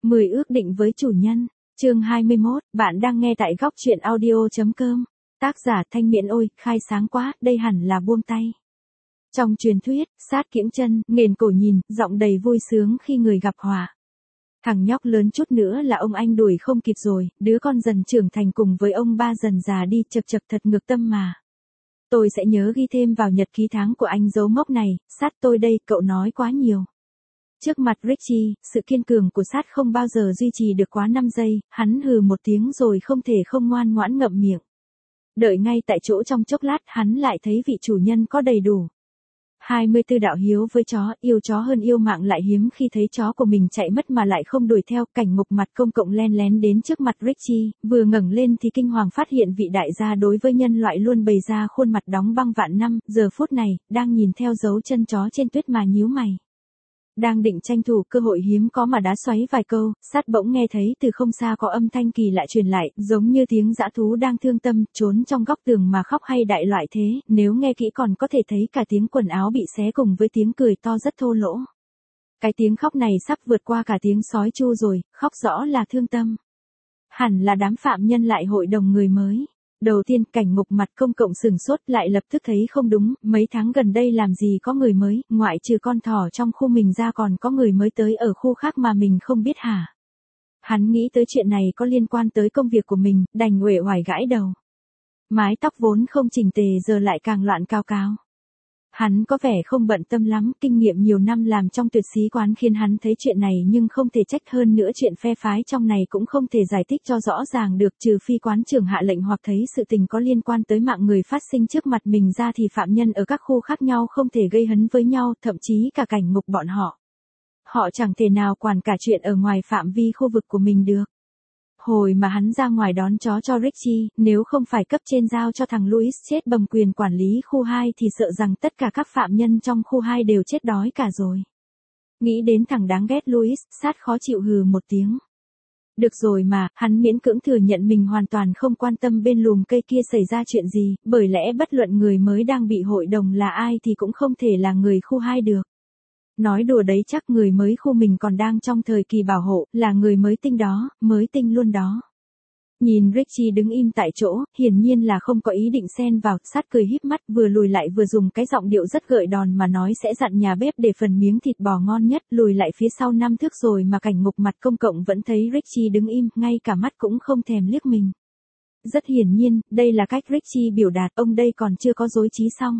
10 ước định với chủ nhân. Chương 21, bạn đang nghe tại góc truyện audio.com. Tác giả Thanh Miện. Ôi, khai sáng quá, đây hẳn là buông tay. Trong truyền thuyết, sát kiễng chân, nghền cổ nhìn, giọng đầy vui sướng khi người gặp họa. Thằng nhóc lớn chút nữa là ông anh đuổi không kịp rồi, đứa con dần trưởng thành cùng với ông ba dần già đi, chật chật thật ngược tâm mà. Tôi sẽ nhớ ghi thêm vào nhật ký tháng của anh dấu mốc này, sát tôi đây, cậu nói quá nhiều. Trước mặt Richie, sự kiên cường của sát không bao giờ duy trì được quá 5 giây, hắn hừ một tiếng rồi không thể không ngoan ngoãn ngậm miệng. Đợi ngay tại chỗ trong chốc lát hắn lại thấy vị chủ nhân có đầy đủ 24 đạo hiếu với chó, yêu chó hơn yêu mạng lại hiếm khi thấy chó của mình chạy mất mà lại không đuổi theo. Cảnh ngục mặt công cộng len lén đến trước mặt Richie, vừa ngẩng lên thì kinh hoàng phát hiện vị đại gia đối với nhân loại luôn bày ra khuôn mặt đóng băng vạn năm, giờ phút này, đang nhìn theo dấu chân chó trên tuyết mà nhíu mày. Đang định tranh thủ cơ hội hiếm có mà đá xoáy vài câu, sát bỗng nghe thấy từ không xa có âm thanh kỳ lạ truyền lại, giống như tiếng dã thú đang thương tâm, trốn trong góc tường mà khóc hay đại loại thế, nếu nghe kỹ còn có thể thấy cả tiếng quần áo bị xé cùng với tiếng cười to rất thô lỗ. Cái tiếng khóc này sắp vượt qua cả tiếng sói chu rồi, khóc rõ là thương tâm. Hẳn là đám phạm nhân lại hội đồng người mới. Đầu tiên cảnh ngục mặt công cộng sửng sốt lại lập tức thấy không đúng, mấy tháng gần đây làm gì có người mới, ngoại trừ con thỏ trong khu mình ra còn có người mới tới ở khu khác mà mình không biết hả? Hắn nghĩ tới chuyện này có liên quan tới công việc của mình, đành uể oải gãi đầu. Mái tóc vốn không chỉnh tề giờ lại càng loạn cao cao. Hắn có vẻ không bận tâm lắm, kinh nghiệm nhiều năm làm trong tuyệt sĩ quán khiến hắn thấy chuyện này nhưng không thể trách, hơn nữa chuyện phe phái trong này cũng không thể giải thích cho rõ ràng được, trừ phi quán trưởng hạ lệnh hoặc thấy sự tình có liên quan tới mạng người phát sinh trước mặt mình ra thì phạm nhân ở các khu khác nhau không thể gây hấn với nhau, thậm chí cả cảnh ngục bọn họ. Họ chẳng thể nào quản cả chuyện ở ngoài phạm vi khu vực của mình được. Hồi mà hắn ra ngoài đón chó cho Richie, nếu không phải cấp trên giao cho thằng Louis chết bầm quyền quản lý khu 2 thì sợ rằng tất cả các phạm nhân trong khu 2 đều chết đói cả rồi. Nghĩ đến thằng đáng ghét Louis, sát khó chịu hừ một tiếng. Được rồi mà, hắn miễn cưỡng thừa nhận mình hoàn toàn không quan tâm bên lùm cây kia xảy ra chuyện gì, bởi lẽ bất luận người mới đang bị hội đồng là ai thì cũng không thể là người khu 2 được. Nói đùa đấy, chắc người mới khu mình còn đang trong thời kỳ bảo hộ, là người mới tinh đó, mới tinh luôn đó. Nhìn Richie đứng im tại chỗ, hiển nhiên là không có ý định xen vào, sát cười híp mắt vừa lùi lại vừa dùng cái giọng điệu rất gợi đòn mà nói sẽ dặn nhà bếp để phần miếng thịt bò ngon nhất, lùi lại phía sau 5 thước rồi mà cảnh ngục mặt công cộng vẫn thấy Richie đứng im, ngay cả mắt cũng không thèm liếc mình. Rất hiển nhiên, đây là cách Richie biểu đạt, ông đây còn chưa có dối trí xong.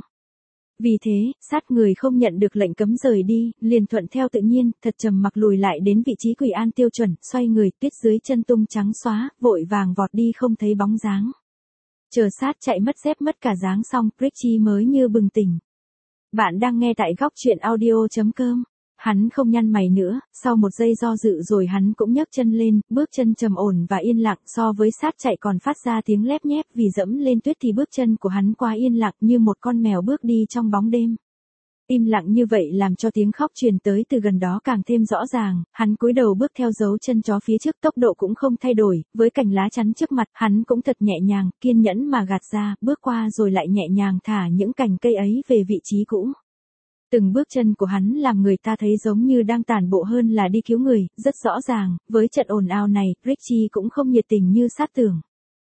Vì thế, sát người không nhận được lệnh cấm rời đi, liền thuận theo tự nhiên, thật trầm mặc lùi lại đến vị trí quỳ an tiêu chuẩn, xoay người, tuyết dưới chân tung trắng xóa, vội vàng vọt đi không thấy bóng dáng. Chờ sát chạy mất dép mất cả dáng xong, Richie mới như bừng tỉnh. Bạn đang nghe tại góc truyện audio.com. Hắn không nhăn mày nữa, sau một giây do dự rồi hắn cũng nhấc chân lên, bước chân trầm ổn và yên lặng, so với sát chạy còn phát ra tiếng lép nhép vì dẫm lên tuyết thì bước chân của hắn quá yên lặng như một con mèo bước đi trong bóng đêm. Im lặng như vậy làm cho tiếng khóc truyền tới từ gần đó càng thêm rõ ràng, hắn cúi đầu bước theo dấu chân chó phía trước, tốc độ cũng không thay đổi, với cành lá chắn trước mặt, hắn cũng thật nhẹ nhàng, kiên nhẫn mà gạt ra, bước qua rồi lại nhẹ nhàng thả những cành cây ấy về vị trí cũ. Từng bước chân của hắn làm người ta thấy giống như đang tản bộ hơn là đi cứu người, rất rõ ràng, với trận ồn ào này, Richie cũng không nhiệt tình như sát tưởng.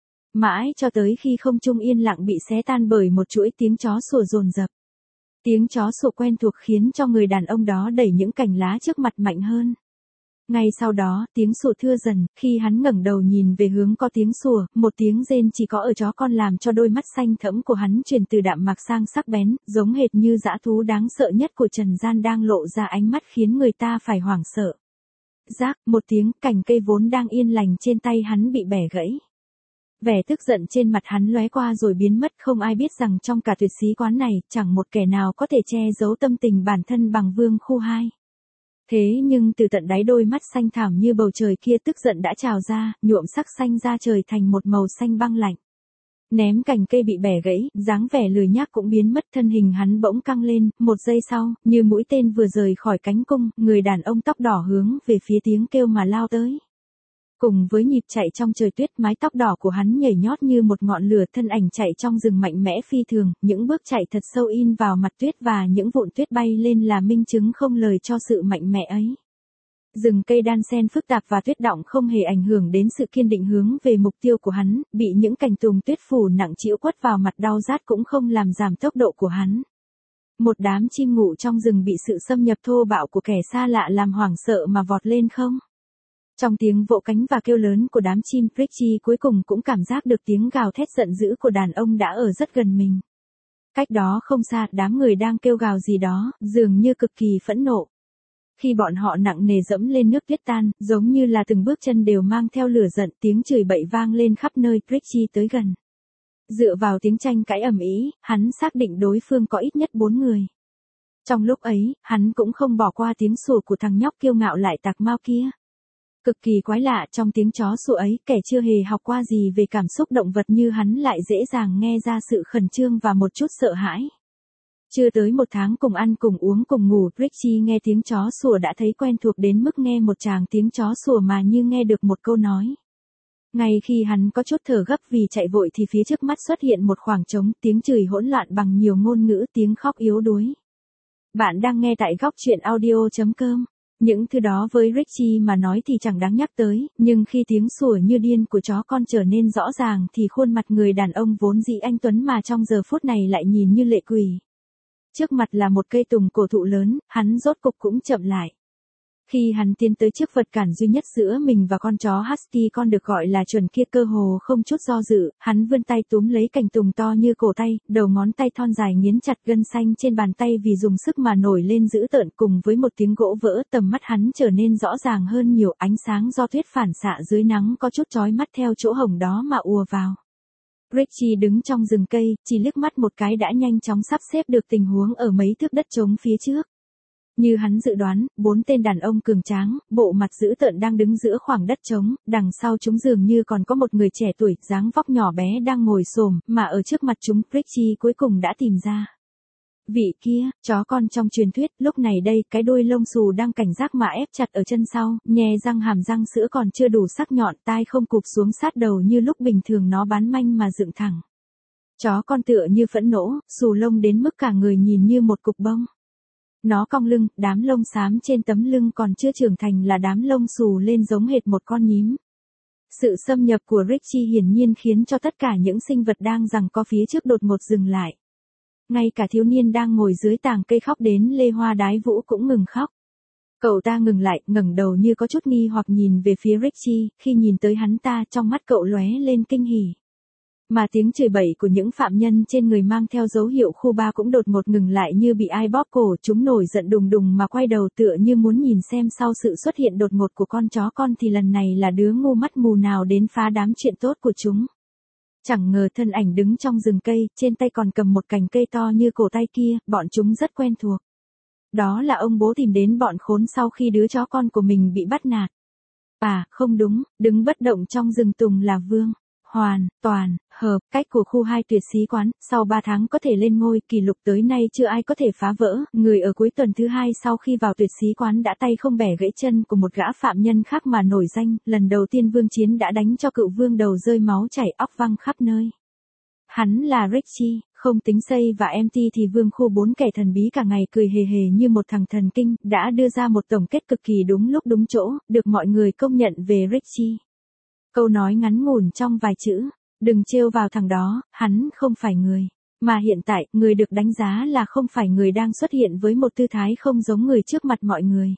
Mãi cho tới khi không trung yên lặng bị xé tan bởi một chuỗi tiếng chó sủa dồn dập. Tiếng chó sủa quen thuộc khiến cho người đàn ông đó đẩy những cành lá trước mặt mạnh hơn. Ngay sau đó, tiếng sủa thưa dần, khi hắn ngẩng đầu nhìn về hướng có tiếng sủa, một tiếng rên chỉ có ở chó con làm cho đôi mắt xanh thẫm của hắn chuyển từ đạm mạc sang sắc bén, giống hệt như dã thú đáng sợ nhất của trần gian đang lộ ra ánh mắt khiến người ta phải hoảng sợ. Rác, một tiếng, cành cây vốn đang yên lành trên tay hắn bị bẻ gãy. Vẻ tức giận trên mặt hắn lóe qua rồi biến mất, không ai biết rằng trong cả tuyệt sĩ quán này, chẳng một kẻ nào có thể che giấu tâm tình bản thân bằng vương khu 2. Thế nhưng từ tận đáy đôi mắt xanh thẳm như bầu trời kia tức giận đã trào ra, nhuộm sắc xanh da trời thành một màu xanh băng lạnh. Ném cành cây bị bẻ gãy, dáng vẻ lười nhác cũng biến mất, thân hình hắn bỗng căng lên, một giây sau, như mũi tên vừa rời khỏi cánh cung, người đàn ông tóc đỏ hướng về phía tiếng kêu mà lao tới. Cùng với nhịp chạy trong trời tuyết, mái tóc đỏ của hắn nhảy nhót như một ngọn lửa, thân ảnh chạy trong rừng mạnh mẽ phi thường, những bước chạy thật sâu in vào mặt tuyết và những vụn tuyết bay lên là minh chứng không lời cho sự mạnh mẽ ấy. Rừng cây đan xen phức tạp và tuyết đọng không hề ảnh hưởng đến sự kiên định hướng về mục tiêu của hắn, bị những cành tùng tuyết phủ nặng trĩu quất vào mặt đau rát cũng không làm giảm tốc độ của hắn. Một đám chim ngủ trong rừng bị sự xâm nhập thô bạo của kẻ xa lạ làm hoảng sợ mà vọt lên không. Trong tiếng vỗ cánh và kêu lớn của đám chim, Richie cuối cùng cũng cảm giác được tiếng gào thét giận dữ của đàn ông đã ở rất gần mình. Cách đó không xa, đám người đang kêu gào gì đó, dường như cực kỳ phẫn nộ. Khi bọn họ nặng nề dẫm lên nước tuyết tan, giống như là từng bước chân đều mang theo lửa giận, tiếng chửi bậy vang lên khắp nơi, Richie tới gần. Dựa vào tiếng tranh cãi ầm ĩ, hắn xác định đối phương có ít nhất 4 người. Trong lúc ấy, hắn cũng không bỏ qua tiếng sủa của thằng nhóc kiêu ngạo lại tạc mau kia. Cực kỳ quái lạ, trong tiếng chó sủa ấy, kẻ chưa hề học qua gì về cảm xúc động vật như hắn lại dễ dàng nghe ra sự khẩn trương và một chút sợ hãi. Chưa tới 1 tháng cùng ăn cùng uống cùng ngủ, Richie nghe tiếng chó sủa đã thấy quen thuộc đến mức nghe một tràng tiếng chó sủa mà như nghe được một câu nói. Ngay khi hắn có chút thở gấp vì chạy vội thì phía trước mắt xuất hiện một khoảng trống, tiếng chửi hỗn loạn bằng nhiều ngôn ngữ, tiếng khóc yếu đuối. Bạn đang nghe tại góc truyện audio.com. Những thứ đó với Richie mà nói thì chẳng đáng nhắc tới, nhưng khi tiếng sủa như điên của chó con trở nên rõ ràng thì khuôn mặt người đàn ông vốn dĩ anh tuấn mà trong giờ phút này lại nhìn như lệ quỷ. Trước mặt là một cây tùng cổ thụ lớn, hắn rốt cục cũng chậm lại. Khi hắn tiến tới trước vật cản duy nhất giữa mình và con chó Husky con được gọi là chuẩn kia, cơ hồ không chút do dự, hắn vươn tay túm lấy cành tùng to như cổ tay, đầu ngón tay thon dài nghiến chặt gân xanh trên bàn tay vì dùng sức mà nổi lên dữ tợn, cùng với một tiếng gỗ vỡ, tầm mắt hắn trở nên rõ ràng hơn nhiều, ánh sáng do tuyết phản xạ dưới nắng có chút chói mắt theo chỗ hổng đó mà ùa vào. Richie đứng trong rừng cây, chỉ liếc mắt một cái đã nhanh chóng sắp xếp được tình huống ở mấy thước đất trống phía trước. Như hắn dự đoán, 4 tên đàn ông cường tráng, bộ mặt dữ tợn đang đứng giữa khoảng đất trống, đằng sau chúng dường như còn có một người trẻ tuổi, dáng vóc nhỏ bé đang ngồi xổm, mà ở trước mặt chúng, Richie cuối cùng đã tìm ra. Vị kia, chó con trong truyền thuyết, lúc này đây, cái đuôi lông xù đang cảnh giác mà ép chặt ở chân sau, nhè răng hàm răng sữa còn chưa đủ sắc nhọn, tai không cụp xuống sát đầu như lúc bình thường nó bán manh mà dựng thẳng. Chó con tựa như phẫn nộ, xù lông đến mức cả người nhìn như một cục bông. Nó cong lưng, đám lông xám trên tấm lưng còn chưa trưởng thành là đám lông xù lên giống hệt một con nhím. Sự xâm nhập của Richie hiển nhiên khiến cho tất cả những sinh vật đang giằng co phía trước đột ngột dừng lại. Ngay cả thiếu niên đang ngồi dưới tàng cây khóc đến lê hoa đái vũ cũng ngừng khóc. Cậu ta ngừng lại, ngẩng đầu như có chút nghi hoặc nhìn về phía Richie, khi nhìn tới hắn ta trong mắt cậu lóe lên kinh hỉ. Mà tiếng chửi bậy của những phạm nhân trên người mang theo dấu hiệu khu 3 cũng đột ngột ngừng lại như bị ai bóp cổ, chúng nổi giận đùng đùng mà quay đầu tựa như muốn nhìn xem sau sự xuất hiện đột ngột của con chó con thì lần này là đứa ngu mắt mù nào đến phá đám chuyện tốt của chúng. Chẳng ngờ thân ảnh đứng trong rừng cây, trên tay còn cầm một cành cây to như cổ tay kia, bọn chúng rất quen thuộc. Đó là ông bố tìm đến bọn khốn sau khi đứa chó con của mình bị bắt nạt. À, không đúng, đứng bất động trong rừng tùng là Vương. Hoàn, toàn, hợp, cách của khu 2 tuyệt sĩ quán, sau 3 tháng có thể lên ngôi, kỷ lục tới nay chưa ai có thể phá vỡ, người ở cuối tuần thứ 2 sau khi vào tuyệt sĩ quán đã tay không bẻ gãy chân của một gã phạm nhân khác mà nổi danh, lần đầu tiên Vương Chiến đã đánh cho cựu vương đầu rơi máu chảy óc văng khắp nơi. Hắn là Richie, không tính Say và MT thì Vương khu 4 kẻ thần bí cả ngày cười hề hề như một thằng thần kinh, đã đưa ra một tổng kết cực kỳ đúng lúc đúng chỗ, được mọi người công nhận về Richie. Câu nói ngắn ngủn trong vài chữ, đừng trêu vào thằng đó, hắn không phải người. Mà hiện tại, người được đánh giá là không phải người đang xuất hiện với một tư thái không giống người trước mặt mọi người.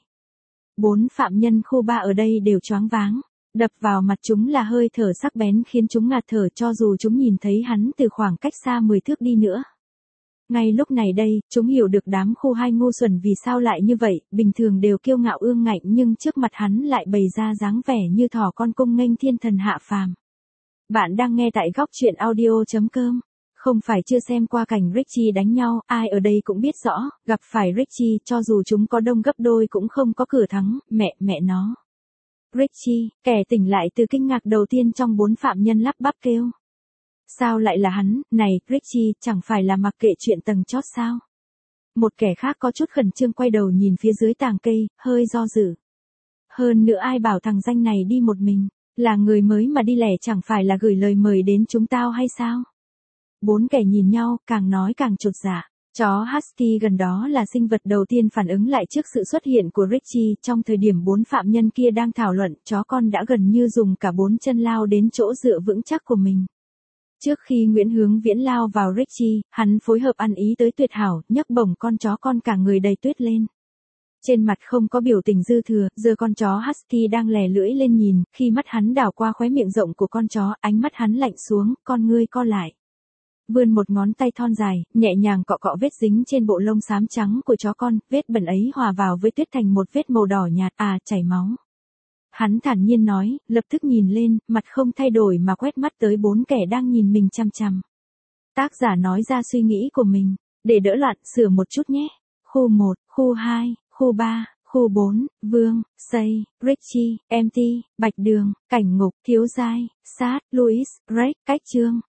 4 phạm nhân khu 3 ở đây đều choáng váng. Đập vào mặt chúng là hơi thở sắc bén khiến chúng ngạt thở cho dù chúng nhìn thấy hắn từ khoảng cách xa 10 thước đi nữa. Ngay lúc này đây, chúng hiểu được đám khu 2 ngu xuẩn vì sao lại như vậy, bình thường đều kiêu ngạo ương ngạnh nhưng trước mặt hắn lại bày ra dáng vẻ như thỏ con cung nghênh thiên thần hạ phàm. Bạn đang nghe tại góc truyện audio.com. Không phải chưa xem qua cảnh Richie đánh nhau, ai ở đây cũng biết rõ, gặp phải Richie cho dù chúng có đông gấp đôi cũng không có cửa thắng, mẹ nó. Richie, kẻ tỉnh lại từ kinh ngạc đầu tiên trong 4 phạm nhân lắp bắp kêu. Sao lại là hắn, này, Richie, chẳng phải là mặc kệ chuyện tầng chót sao? Một kẻ khác có chút khẩn trương quay đầu nhìn phía dưới tàng cây, hơi do dự. Hơn nữa ai bảo thằng danh này đi một mình, là người mới mà đi lẻ chẳng phải là gửi lời mời đến chúng tao hay sao? 4 kẻ nhìn nhau, càng nói càng chột dạ. Chó Husky gần đó là sinh vật đầu tiên phản ứng lại trước sự xuất hiện của Richie. Trong thời điểm 4 phạm nhân kia đang thảo luận, chó con đã gần như dùng cả 4 chân lao đến chỗ dựa vững chắc của mình. Trước khi Nguyễn Hướng Viễn lao vào Richie, hắn phối hợp ăn ý tới tuyệt hảo, nhấc bổng con chó con cả người đầy tuyết lên. Trên mặt không có biểu tình dư thừa, giờ con chó Husky đang lè lưỡi lên nhìn, khi mắt hắn đảo qua khóe miệng rộng của con chó, ánh mắt hắn lạnh xuống, con ngươi co lại. Vươn một ngón tay thon dài, nhẹ nhàng cọ cọ vết dính trên bộ lông xám trắng của chó con, vết bẩn ấy hòa vào với tuyết thành một vết màu đỏ nhạt, chảy máu. Hắn thản nhiên nói, lập tức nhìn lên, mặt không thay đổi mà quét mắt tới 4 kẻ đang nhìn mình chằm chằm. Tác giả nói ra suy nghĩ của mình, để đỡ loạn, sửa một chút nhé. Khu 1, khu 2, khu 3, khu 4, Vương, Say, Richie, Empty, Bạch Đường, Cảnh Ngục, Thiếu Giai, Sát, Louis, Drake, Cách Chương.